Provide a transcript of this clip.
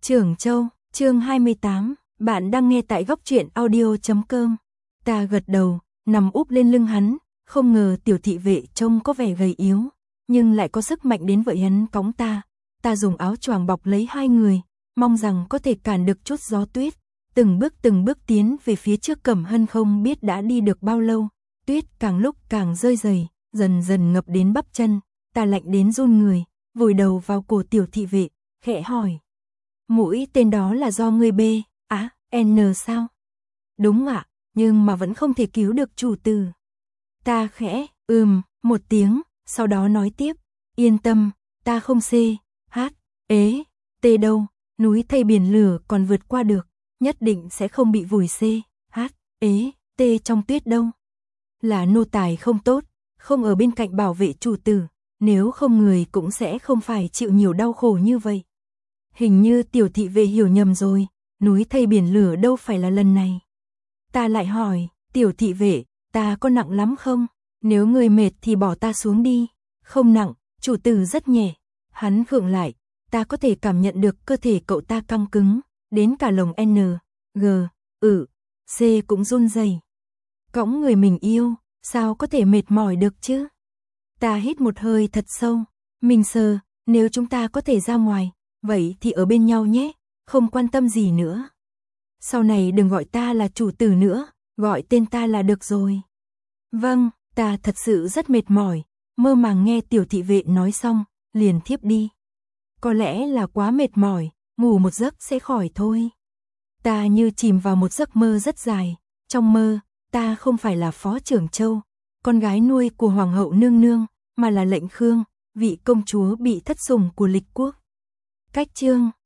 Trưởng Châu, chương 28, bạn đang nghe tại góc truyện audio.com. Ta gật đầu, nằm úp lên lưng hắn, không ngờ tiểu thị vệ trông có vẻ gầy yếu, nhưng lại có sức mạnh đến vậy hắn cõng ta. Ta dùng áo choàng bọc lấy hai người, mong rằng có thể cản được chút gió tuyết. Từng bước tiến về phía trước. Cẩm Hân không biết đã đi được bao lâu, tuyết càng lúc càng rơi dày, dần dần ngập đến bắp chân. Ta lạnh đến run người, vùi đầu vào cổ tiểu thị vệ, khẽ hỏi: "Mũi tên đó là do ngươi bê, N sao?" "Đúng ạ, nhưng mà vẫn không thể cứu được chủ tử." Ta khẽ một tiếng, sau đó nói tiếp: "Yên tâm, ta không T đâu, núi thây biển lửa còn vượt qua được, nhất định sẽ không bị vùi T trong tuyết đâu. Là nô tài không tốt, không ở bên cạnh bảo vệ chủ tử, nếu không người cũng sẽ không phải chịu nhiều đau khổ như vậy." Hình như tiểu thị vệ hiểu nhầm rồi, núi thây biển lửa đâu phải là lần này. Ta lại hỏi: "Tiểu thị vệ, ta có nặng lắm không? Nếu người mệt thì bỏ ta xuống đi." "Không nặng, chủ tử rất nhẹ." Hắn khựng lại, ta có thể cảm nhận được cơ thể cậu ta căng cứng, đến cả lồng C cũng run rẩy. Cõng người mình yêu, sao có thể mệt mỏi được chứ? Ta hít một hơi thật sâu, "Minh Sơ, nếu chúng ta có thể ra ngoài, vậy thì ở bên nhau nhé, không quan tâm gì nữa. Sau này đừng gọi ta là chủ tử nữa, gọi tên ta là được rồi." "Vâng." Ta thật sự rất mệt mỏi, mơ màng nghe tiểu thị vệ nói xong, liền thiếp đi. Có lẽ là quá mệt mỏi, ngủ một giấc sẽ khỏi thôi. Ta như chìm vào một giấc mơ rất dài. Trong mơ, ta không phải là Phó Trưởng Châu, con gái nuôi của Hoàng hậu nương nương, mà là Lệnh Khương, vị công chúa bị thất sủng của Lịch quốc. Cách chương